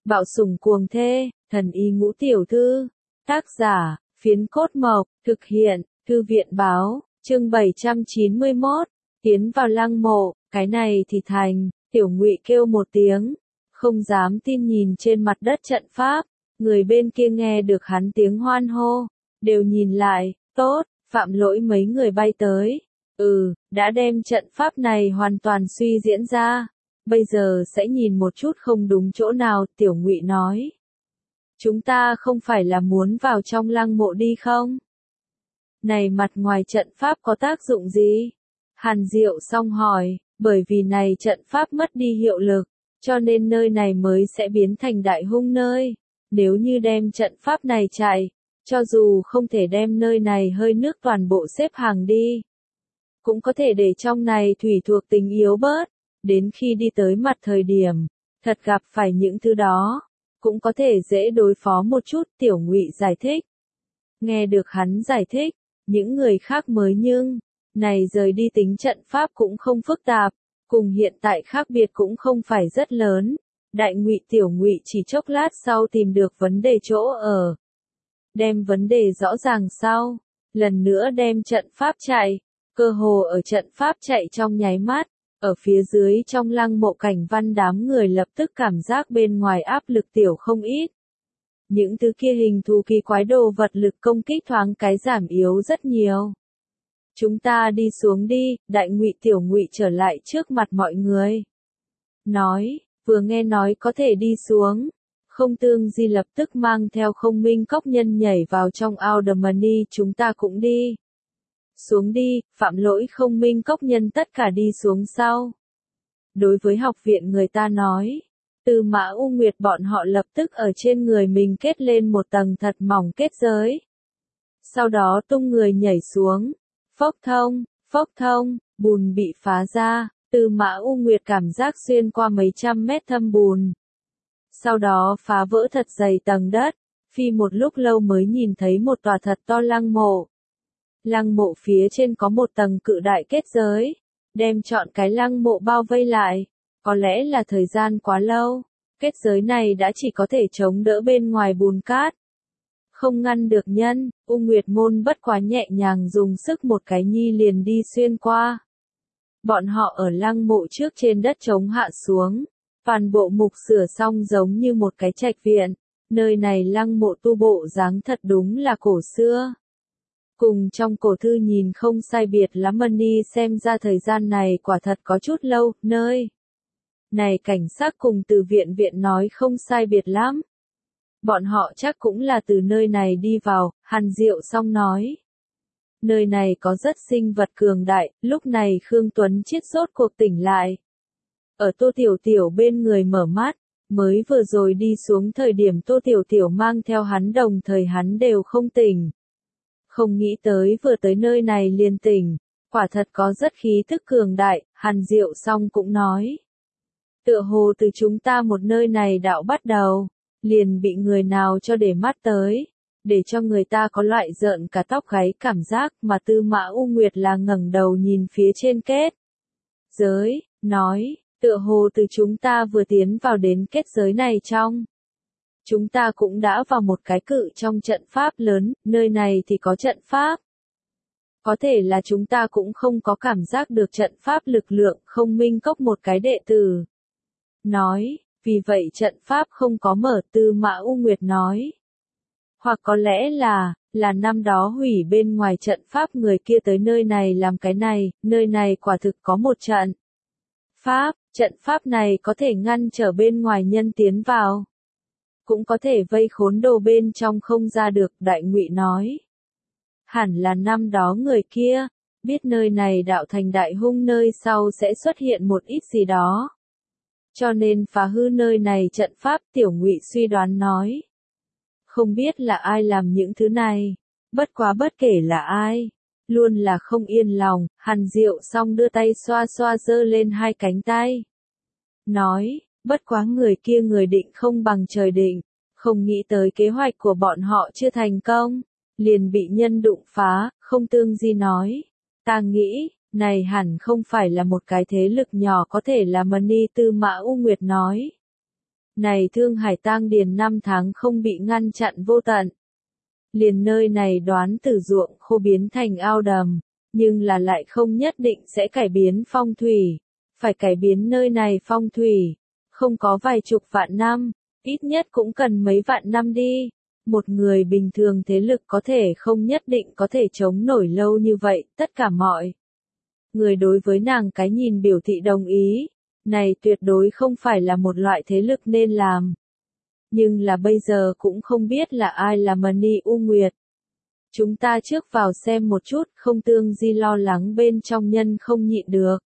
Bạo sủng cuồng thê, thần y ngũ tiểu thư. Tác giả, Phiến Cốt Mộc, thực hiện, Thư viện báo, chương 791, tiến vào lăng mộ, cái này thì thành, Tiểu Ngụy kêu một tiếng, không dám tin nhìn trên mặt đất trận pháp, người bên kia nghe được hắn tiếng hoan hô, đều nhìn lại, tốt, phạm lỗi mấy người bay tới, đã đem trận pháp này hoàn toàn suy diễn ra. Bây giờ sẽ nhìn một chút không đúng chỗ nào, Tiểu Ngụy nói. Chúng ta không phải là muốn vào trong lăng mộ đi không? Này mặt ngoài trận pháp có tác dụng gì? Hàn Diệu Song hỏi, bởi vì này trận pháp mất đi hiệu lực, cho nên nơi này mới sẽ biến thành đại hung nơi. Nếu như đem trận pháp này chạy, cho dù không thể đem nơi này hơi nước toàn bộ xếp hàng đi, cũng có thể để trong này thủy thuộc tính yếu bớt. Đến khi đi tới mặt thời điểm, thật gặp phải những thứ đó, cũng có thể dễ đối phó một chút, Tiểu Ngụy giải thích. Nghe được hắn giải thích, những người khác mới này rời đi tính trận pháp cũng không phức tạp, cùng hiện tại khác biệt cũng không phải rất lớn. Đại Ngụy Tiểu Ngụy chỉ chốc lát sau tìm được vấn đề chỗ ở. Đem vấn đề rõ ràng sau, lần nữa đem trận pháp chạy, cơ hồ ở trận pháp chạy trong nháy mắt. Ở phía dưới trong lăng mộ Cảnh Văn đám người lập tức cảm giác bên ngoài áp lực tiểu không ít. Những thứ kia hình thù kỳ quái đồ vật lực công kích thoáng cái giảm yếu rất nhiều. Chúng ta đi xuống đi, Đại Ngụy Tiểu Ngụy trở lại trước mặt mọi người. Nói, vừa nghe nói có thể đi xuống. Không Tương Di lập tức mang theo Không Minh Cốc Nhân nhảy vào trong ao đầm mani, chúng ta cũng đi. Xuống đi, phạm lỗi Không Minh Cốc Nhân tất cả đi xuống sau. Đối với học viện người ta nói, Tư Mã U Nguyệt bọn họ lập tức ở trên người mình kết lên một tầng thật mỏng kết giới. Sau đó tung người nhảy xuống, phốc thông, bùn bị phá ra, Tư Mã U Nguyệt cảm giác xuyên qua mấy trăm mét thâm bùn. Sau đó phá vỡ thật dày tầng đất, phi một lúc lâu mới nhìn thấy một tòa thật to lăng mộ. Lăng mộ phía trên có một tầng cự đại kết giới, đem trọn cái lăng mộ bao vây lại. Có lẽ là thời gian quá lâu, kết giới này đã chỉ có thể chống đỡ bên ngoài bùn cát. Không ngăn được nhân, U Nguyệt Môn bất quá nhẹ nhàng dùng sức một cái nhi liền đi xuyên qua. Bọn họ ở lăng mộ trước trên đất trống hạ xuống, toàn bộ mục sửa xong giống như một cái trạch viện. Nơi này lăng mộ tu bộ dáng thật đúng là cổ xưa. Cùng trong cổ thư nhìn không sai biệt lắm Mani xem ra thời gian này quả thật có chút lâu, nơi này cảnh sắc cùng từ viện nói không sai biệt lắm. Bọn họ chắc cũng là từ nơi này đi vào, Hàn Diệu Song nói. Nơi này có rất sinh vật cường đại, lúc này Khương Tuấn Chiết rốt cuộc tỉnh lại. Ở Tô Tiểu Tiểu bên người mở mắt, mới vừa rồi đi xuống thời điểm Tô Tiểu Tiểu mang theo hắn đồng thời hắn đều không tỉnh. Không nghĩ tới vừa tới nơi này liền tỉnh, quả thật có rất khí thức cường đại, Hàn Diệu Song cũng nói. Tựa hồ từ chúng ta một nơi này đạo bắt đầu, liền bị người nào cho để mắt tới, để cho người ta có loại rợn cả tóc gáy cảm giác mà Tư Mã U Nguyệt là ngẩng đầu nhìn phía trên kết giới, nói, tựa hồ từ chúng ta vừa tiến vào đến kết giới này trong. Chúng ta cũng đã vào một cái cự trong trận pháp lớn, nơi này thì có trận pháp. Có thể là chúng ta cũng không có cảm giác được trận pháp lực lượng. Không Minh Cốc một cái đệ tử nói, vì vậy trận pháp không có mở, Tư Mã U Nguyệt nói. Hoặc có lẽ là năm đó hủy bên ngoài trận pháp người kia tới nơi này làm cái này, nơi này quả thực có một trận pháp này có thể ngăn trở bên ngoài nhân tiến vào. Cũng có thể vây khốn đồ bên trong không ra được, Đại Ngụy nói. Hẳn là năm đó người kia, biết nơi này đạo thành đại hung nơi sau sẽ xuất hiện một ít gì đó. Cho nên phá hư nơi này trận pháp, Tiểu Ngụy suy đoán nói. Không biết là ai làm những thứ này, bất quá bất kể là ai, luôn là không yên lòng, Hàn Diệu Song đưa tay xoa xoa giơ lên hai cánh tay. Nói, bất quá người kia người định không bằng trời định, không nghĩ tới kế hoạch của bọn họ chưa thành công, liền bị nhân đụng phá, Không Tương Di nói. Ta nghĩ, này hẳn không phải là một cái thế lực nhỏ có thể là Mani, Tư Mã U Nguyệt nói. Này Thương Hải tang điền năm tháng không bị ngăn chặn vô tận. Liền nơi này đoán từ ruộng khô biến thành ao đầm, nhưng là lại không nhất định sẽ cải biến phong thủy. Phải cải biến nơi này phong thủy, không có vài chục vạn năm, ít nhất cũng cần mấy vạn năm đi. Một người bình thường thế lực có thể không nhất định có thể chống nổi lâu như vậy, tất cả mọi người đối với nàng cái nhìn biểu thị đồng ý. Này tuyệt đối không phải là một loại thế lực nên làm. Nhưng là bây giờ cũng không biết là ai là Mani U Nguyệt. Chúng ta trước vào xem một chút, không Tương Di lo lắng bên trong nhân không nhịn được.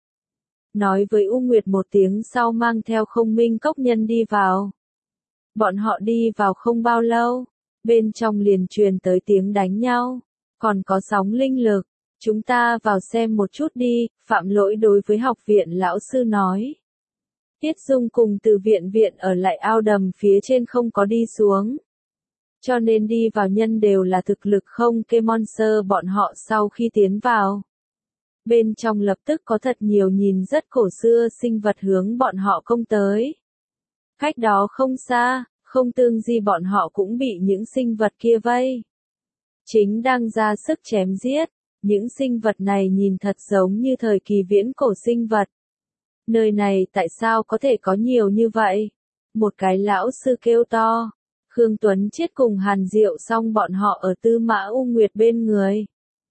Nói với U Nguyệt một tiếng sau mang theo Không Minh Cốc nhân đi vào. Bọn họ đi vào không bao lâu, bên trong liền truyền tới tiếng đánh nhau, còn có sóng linh lực. Chúng ta vào xem một chút đi, Phạm Lỗi đối với học viện lão sư nói. Tiết Dung cùng từ viện ở lại ao đầm phía trên không có đi xuống. Cho nên đi vào nhân đều là thực lực không kê monster bọn họ sau khi tiến vào. Bên trong lập tức có thật nhiều nhìn rất cổ xưa sinh vật hướng bọn họ công tới. Cách đó không xa, Không Tương Di bọn họ cũng bị những sinh vật kia vây. Chính đang ra sức chém giết, những sinh vật này nhìn thật giống như thời kỳ viễn cổ sinh vật. Nơi này tại sao có thể có nhiều như vậy? Một cái lão sư kêu to. Khương Tuấn Chiết cùng Hàn Diệu xong bọn họ ở Tư Mã U Nguyệt bên người.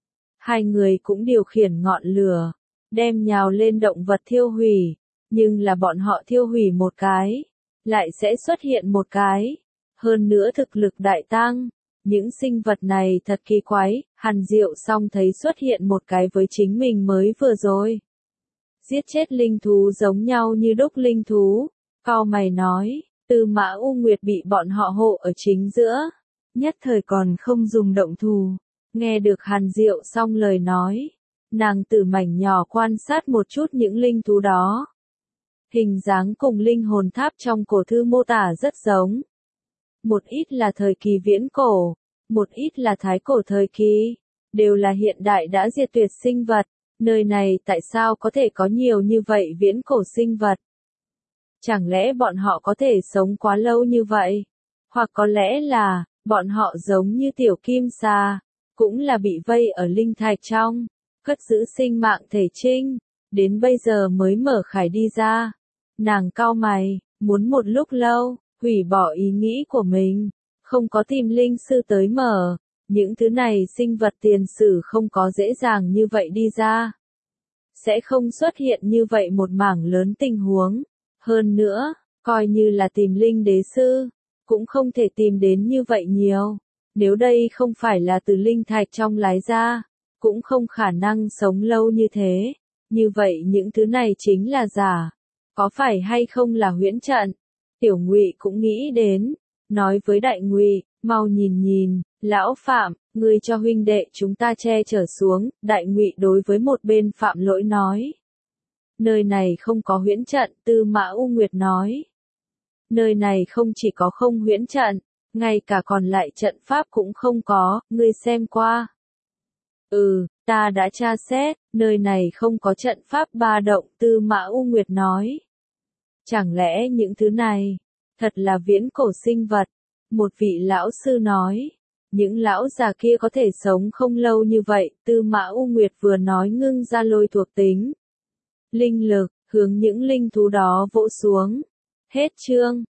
Hai người cũng điều khiển ngọn lửa, đem nhào lên động vật thiêu hủy. Nhưng là bọn họ thiêu hủy một cái, lại sẽ xuất hiện một cái. Hơn nữa thực lực đại tăng. Những sinh vật này thật kỳ quái, Hàn Diệu xong thấy xuất hiện một cái với chính mình mới vừa rồi. Giết chết linh thú giống nhau như đúc linh thú. Cao mày nói, Tư Mã U Nguyệt bị bọn họ hộ ở chính giữa. Nhất thời còn không dùng động thủ. Nghe được Hàn Diệu xong lời nói. Nàng từ mảnh nhỏ quan sát một chút những linh thú đó. Hình dáng cùng linh hồn tháp trong cổ thư mô tả rất giống. Một ít là thời kỳ viễn cổ, một ít là thái cổ thời kỳ, đều là hiện đại đã diệt tuyệt sinh vật. Nơi này tại sao có thể có nhiều như vậy viễn cổ sinh vật? Chẳng lẽ bọn họ có thể sống quá lâu như vậy? Hoặc có lẽ là, bọn họ giống như tiểu kim sa, cũng là bị vây ở linh thạch trong, cất giữ sinh mạng thể trinh, đến bây giờ mới mở khải đi ra. Nàng cau mày, muốn một lúc lâu, hủy bỏ ý nghĩ của mình, không có tìm linh sư tới mở. Những thứ này sinh vật tiền sử không có dễ dàng như vậy đi ra. Sẽ không xuất hiện như vậy một mảng lớn tình huống. Hơn nữa, coi như là tìm linh đế sư, cũng không thể tìm đến như vậy nhiều. Nếu đây không phải là từ linh thạch trong lái ra, cũng không khả năng sống lâu như thế. Như vậy những thứ này chính là giả. Có phải hay không là huyễn trận? Tiểu Ngụy cũng nghĩ đến, nói với Đại Ngụy, mau nhìn nhìn, lão Phạm, ngươi cho huynh đệ chúng ta che chở xuống. Đại Ngụy đối với một bên Phạm Lỗi nói. Nơi này không có huyễn trận, Tư Mã U Nguyệt nói. Nơi này không chỉ có không huyễn trận, ngay cả còn lại trận pháp cũng không có, ngươi xem qua. Ta đã tra xét, nơi này không có trận pháp ba động, Tư Mã U Nguyệt nói. Chẳng lẽ những thứ này, thật là viễn cổ sinh vật? Một vị lão sư nói. Những lão già kia có thể sống không lâu như vậy, Tư Mã U Nguyệt vừa nói ngưng ra lôi thuộc tính. Linh lực, hướng những linh thú đó vỗ xuống. Hết chương.